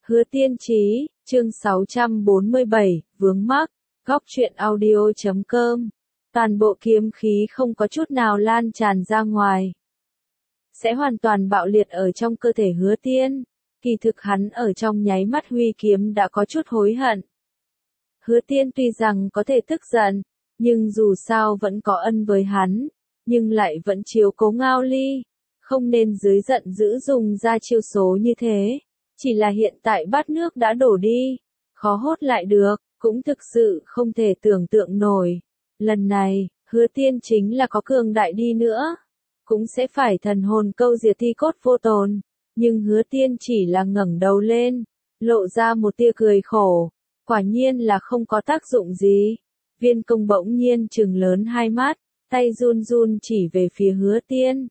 Hứa Tiên Chí, chương 647, vướng mắc, góc truyện audio.com. Toàn bộ kiếm khí không có chút nào lan tràn ra ngoài. Sẽ hoàn toàn bạo liệt ở trong cơ thể Hứa Tiên. Kỳ thực hắn ở trong nháy mắt huy kiếm đã có chút hối hận. Hứa Tiên tuy rằng có thể tức giận, nhưng dù sao vẫn có ân với hắn, nhưng lại vẫn chiếu cố Ngao Ly. Không nên dưới giận dữ dùng ra chiêu số như thế. Chỉ là hiện tại bát nước đã đổ đi, khó hốt lại được, cũng thực sự không thể tưởng tượng nổi. Lần này, Hứa Tiên chính là có cường đại đi nữa, cũng sẽ phải thần hồn câu diệt thi cốt vô tồn. Nhưng Hứa Tiên chỉ là ngẩng đầu lên, lộ ra một tia cười khổ, quả nhiên là không có tác dụng gì. Viên Công bỗng nhiên trừng lớn hai mắt, tay run run chỉ về phía Hứa Tiên.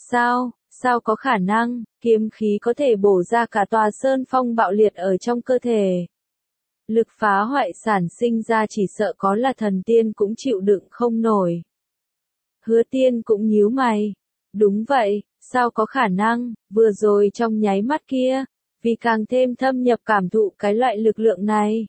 Sao có khả năng, kiếm khí có thể bổ ra cả tòa sơn phong bạo liệt ở trong cơ thể. Lực phá hoại sản sinh ra chỉ sợ có là thần tiên cũng chịu đựng không nổi. Hứa Tiên cũng nhíu mày. Đúng vậy, sao có khả năng, vừa rồi trong nháy mắt kia, vì càng thêm thâm nhập cảm thụ cái loại lực lượng này.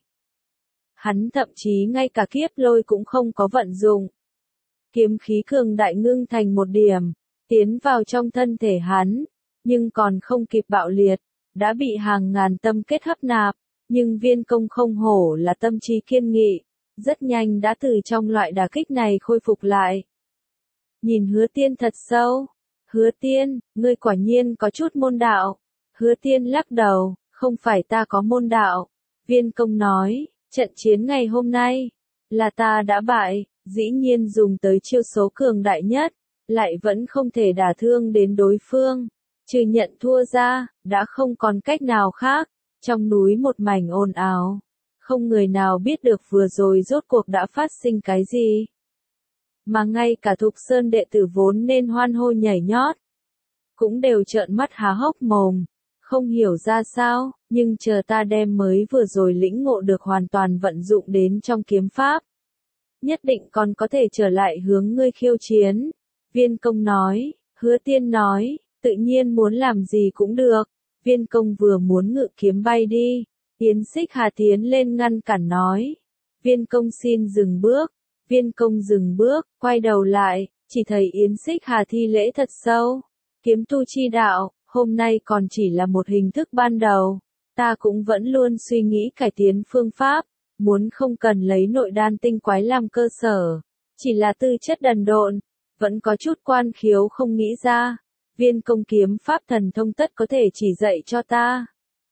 Hắn thậm chí ngay cả kiếp lôi cũng không có vận dụng. Kiếm khí cường đại ngưng thành một điểm, tiến vào trong thân thể hắn, nhưng còn không kịp bạo liệt, đã bị hàng ngàn tâm kết hấp nạp, nhưng Viên Công không hổ là tâm trí kiên nghị, rất nhanh đã từ trong loại đả kích này khôi phục lại. Nhìn Hứa Tiên thật sâu, Hứa Tiên, ngươi quả nhiên có chút môn đạo. Hứa Tiên lắc đầu, không phải ta có môn đạo. Viên Công nói, trận chiến ngày hôm nay, là ta đã bại, dĩ nhiên dùng tới chiêu số cường đại nhất, lại vẫn không thể đả thương đến đối phương. Trừ nhận thua ra, đã không còn cách nào khác. Trong núi một mảnh ồn ào, không người nào biết được vừa rồi rốt cuộc đã phát sinh cái gì. Mà ngay cả Thục Sơn đệ tử vốn nên hoan hô nhảy nhót, cũng đều trợn mắt há hốc mồm, không hiểu ra sao, nhưng chờ ta đem mới vừa rồi lĩnh ngộ được hoàn toàn vận dụng đến trong kiếm pháp. Nhất định còn có thể trở lại hướng ngươi khiêu chiến. Viên Công nói, Hứa Tiên nói, tự nhiên muốn làm gì cũng được. Viên Công vừa muốn ngự kiếm bay đi, Yến Xích Hà tiến lên ngăn cản nói. Viên Công xin dừng bước. Viên Công dừng bước, quay đầu lại, chỉ thấy Yến Xích Hà thi lễ thật sâu. Kiếm tu chi đạo, hôm nay còn chỉ là một hình thức ban đầu. Ta cũng vẫn luôn suy nghĩ cải tiến phương pháp, muốn không cần lấy nội đan tinh quái làm cơ sở. Chỉ là tư chất đần độn, vẫn có chút quan khiếu không nghĩ ra. Viên Công kiếm pháp thần thông tất có thể chỉ dạy cho ta.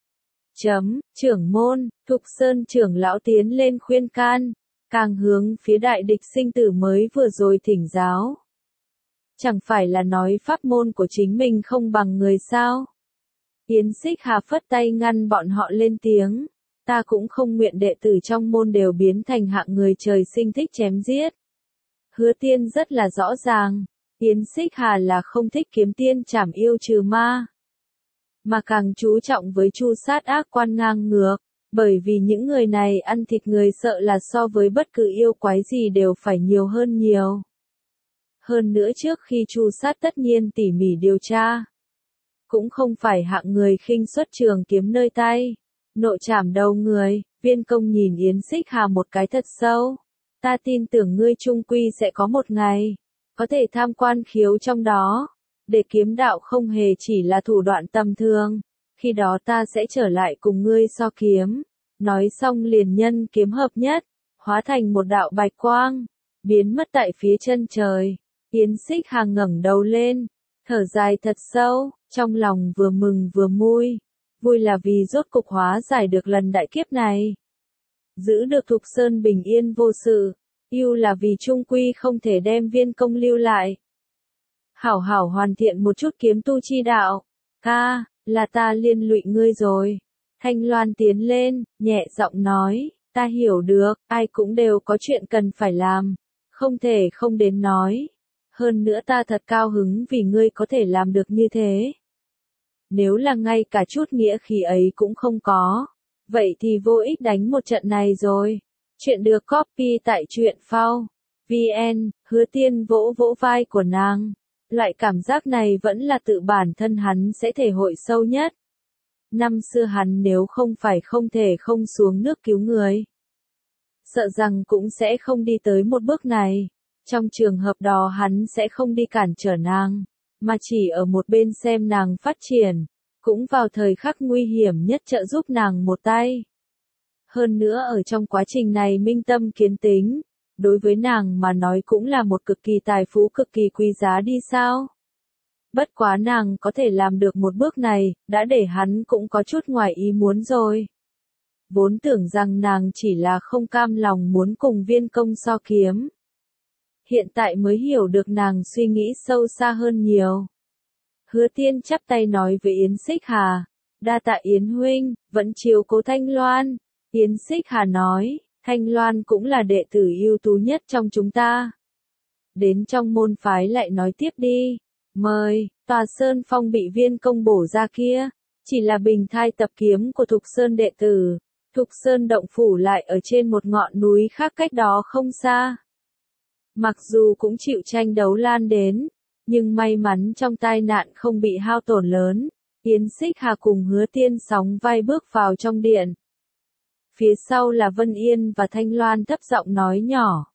Trưởng môn, Thục Sơn trưởng lão tiến lên khuyên can, càng hướng phía đại địch sinh tử mới vừa rồi thỉnh giáo. Chẳng phải là nói pháp môn của chính mình không bằng người sao? Yến Xích Hà phất tay ngăn bọn họ lên tiếng. Ta cũng không nguyện đệ tử trong môn đều biến thành hạng người trời sinh thích chém giết. Hứa Tiên rất là rõ ràng. Yến Xích Hà là không thích kiếm tiên trảm yêu trừ ma, mà càng chú trọng với chu sát ác quan ngang ngược, bởi vì những người này ăn thịt người sợ là so với bất cứ yêu quái gì đều phải nhiều hơn nhiều. Hơn nữa trước khi chu sát tất nhiên tỉ mỉ điều tra, cũng không phải hạng người khinh xuất trường kiếm nơi tay, nội trảm đầu người. Viên Công nhìn Yến Xích Hà một cái thật sâu. Ta tin tưởng ngươi chung quy sẽ có một ngày có thể tham quan khiếu trong đó, để kiếm đạo không hề chỉ là thủ đoạn tầm thường, khi đó ta sẽ trở lại cùng ngươi so kiếm. Nói xong liền nhân kiếm hợp nhất, hóa thành một đạo bạch quang, biến mất tại phía chân trời. Yến Xích Hà ngẩng đầu lên, thở dài thật sâu, trong lòng vừa mừng vừa vui là vì rốt cục hóa giải được lần đại kiếp này. Giữ được Thục Sơn bình yên vô sự. Yêu là vì trung quy không thể đem Viên Công lưu lại. Hảo hảo hoàn thiện một chút kiếm tu chi đạo. Ca, là ta liên lụy ngươi rồi. Thanh Loan tiến lên, nhẹ giọng nói, ta hiểu được, ai cũng đều có chuyện cần phải làm. Không thể không đến nói. Hơn nữa ta thật cao hứng vì ngươi có thể làm được như thế. Nếu là ngay cả chút nghĩa khí ấy cũng không có, vậy thì vô ích đánh một trận này rồi. Chuyện được copy tại truyện phao VN. Hứa Tiên vỗ vỗ vai của nàng. Loại cảm giác này vẫn là tự bản thân hắn sẽ thể hội sâu nhất. Năm xưa hắn nếu không phải không thể không xuống nước cứu người, sợ rằng cũng sẽ không đi tới một bước này. Trong trường hợp đó hắn sẽ không đi cản trở nàng, mà chỉ ở một bên xem nàng phát triển, cũng vào thời khắc nguy hiểm nhất trợ giúp nàng một tay. Hơn nữa ở trong quá trình này minh tâm kiến tính, đối với nàng mà nói cũng là một cực kỳ tài phú cực kỳ quý giá đi sao. Bất quá nàng có thể làm được một bước này, đã để hắn cũng có chút ngoài ý muốn rồi. Vốn tưởng rằng nàng chỉ là không cam lòng muốn cùng Viên Công so kiếm. Hiện tại mới hiểu được nàng suy nghĩ sâu xa hơn nhiều. Hứa Tiên chắp tay nói với Yến Xích Hà, đa tạ Yến huynh, vẫn chiếu cố Thanh Loan. Yến Xích Hà nói, Thanh Loan cũng là đệ tử ưu tú nhất trong chúng ta. Đến trong môn phái lại nói tiếp đi. Mời, tòa Sơn Phong bị Viên Công bổ ra kia, chỉ là bình thai tập kiếm của Thục Sơn đệ tử. Thục Sơn động phủ lại ở trên một ngọn núi khác cách đó không xa. Mặc dù cũng chịu tranh đấu lan đến, nhưng may mắn trong tai nạn không bị hao tổn lớn. Yến Xích Hà cùng Hứa Tiên sóng vai bước vào trong điện. Phía sau là Vân Yên và Thanh Loan thấp giọng nói nhỏ.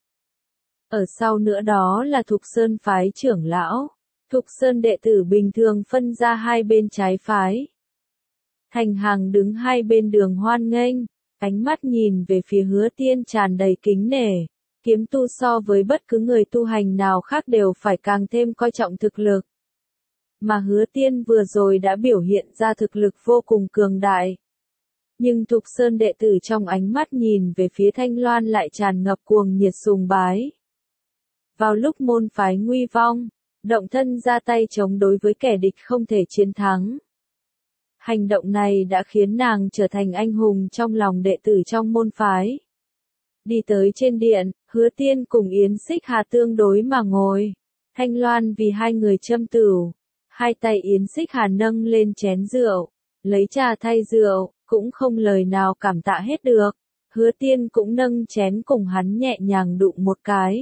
Ở sau nữa đó là Thục Sơn phái trưởng lão. Thục Sơn đệ tử bình thường phân ra hai bên trái phái. Thành hàng đứng hai bên đường hoan nghênh, ánh mắt nhìn về phía Hứa Tiên tràn đầy kính nể. Kiếm tu so với bất cứ người tu hành nào khác đều phải càng thêm coi trọng thực lực. Mà Hứa Tiên vừa rồi đã biểu hiện ra thực lực vô cùng cường đại. Nhưng Thục Sơn đệ tử trong ánh mắt nhìn về phía Thanh Loan lại tràn ngập cuồng nhiệt sùng bái. Vào lúc môn phái nguy vong, động thân ra tay chống đối với kẻ địch không thể chiến thắng. Hành động này đã khiến nàng trở thành anh hùng trong lòng đệ tử trong môn phái. Đi tới trên điện, Hứa Tiên cùng Yến Xích Hà tương đối mà ngồi. Thanh Loan vì hai người châm tửu. Hai tay Yến Xích Hà nâng lên chén rượu, lấy trà thay rượu, cũng không lời nào cảm tạ hết được. Hứa Tiên cũng nâng chén cùng hắn nhẹ nhàng đụng một cái.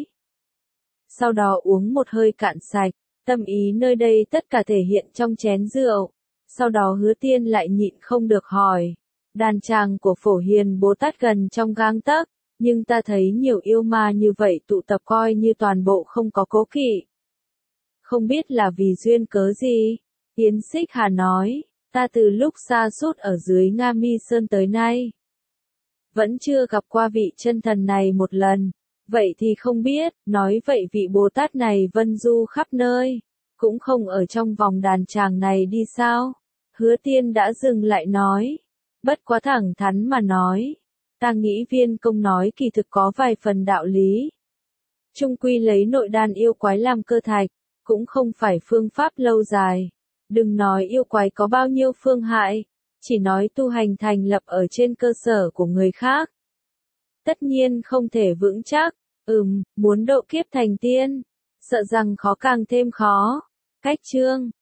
Sau đó uống một hơi cạn sạch, tâm ý nơi đây tất cả thể hiện trong chén rượu. Sau đó Hứa Tiên lại nhịn không được hỏi. Đàn tràng của Phổ Hiền Bồ Tát gần trong gang tấc, nhưng ta thấy nhiều yêu ma như vậy tụ tập coi như toàn bộ không có cố kỵ. Không biết là vì duyên cớ gì? Yến Xích Hà nói, ta từ lúc xa sút ở dưới Nga Mi Sơn tới nay, vẫn chưa gặp qua vị chân thần này một lần. Vậy thì không biết, nói vậy vị Bồ Tát này vân du khắp nơi, cũng không ở trong vòng đàn tràng này đi sao? Hứa Tiên đã dừng lại nói, bất quá thẳng thắn mà nói, ta nghĩ Viên Công nói kỳ thực có vài phần đạo lý. Chung quy lấy nội đan yêu quái làm cơ thạch, cũng không phải phương pháp lâu dài. Đừng nói yêu quái có bao nhiêu phương hại, chỉ nói tu hành thành lập ở trên cơ sở của người khác. Tất nhiên không thể vững chắc, muốn độ kiếp thành tiên, sợ rằng khó càng thêm khó. Cách chương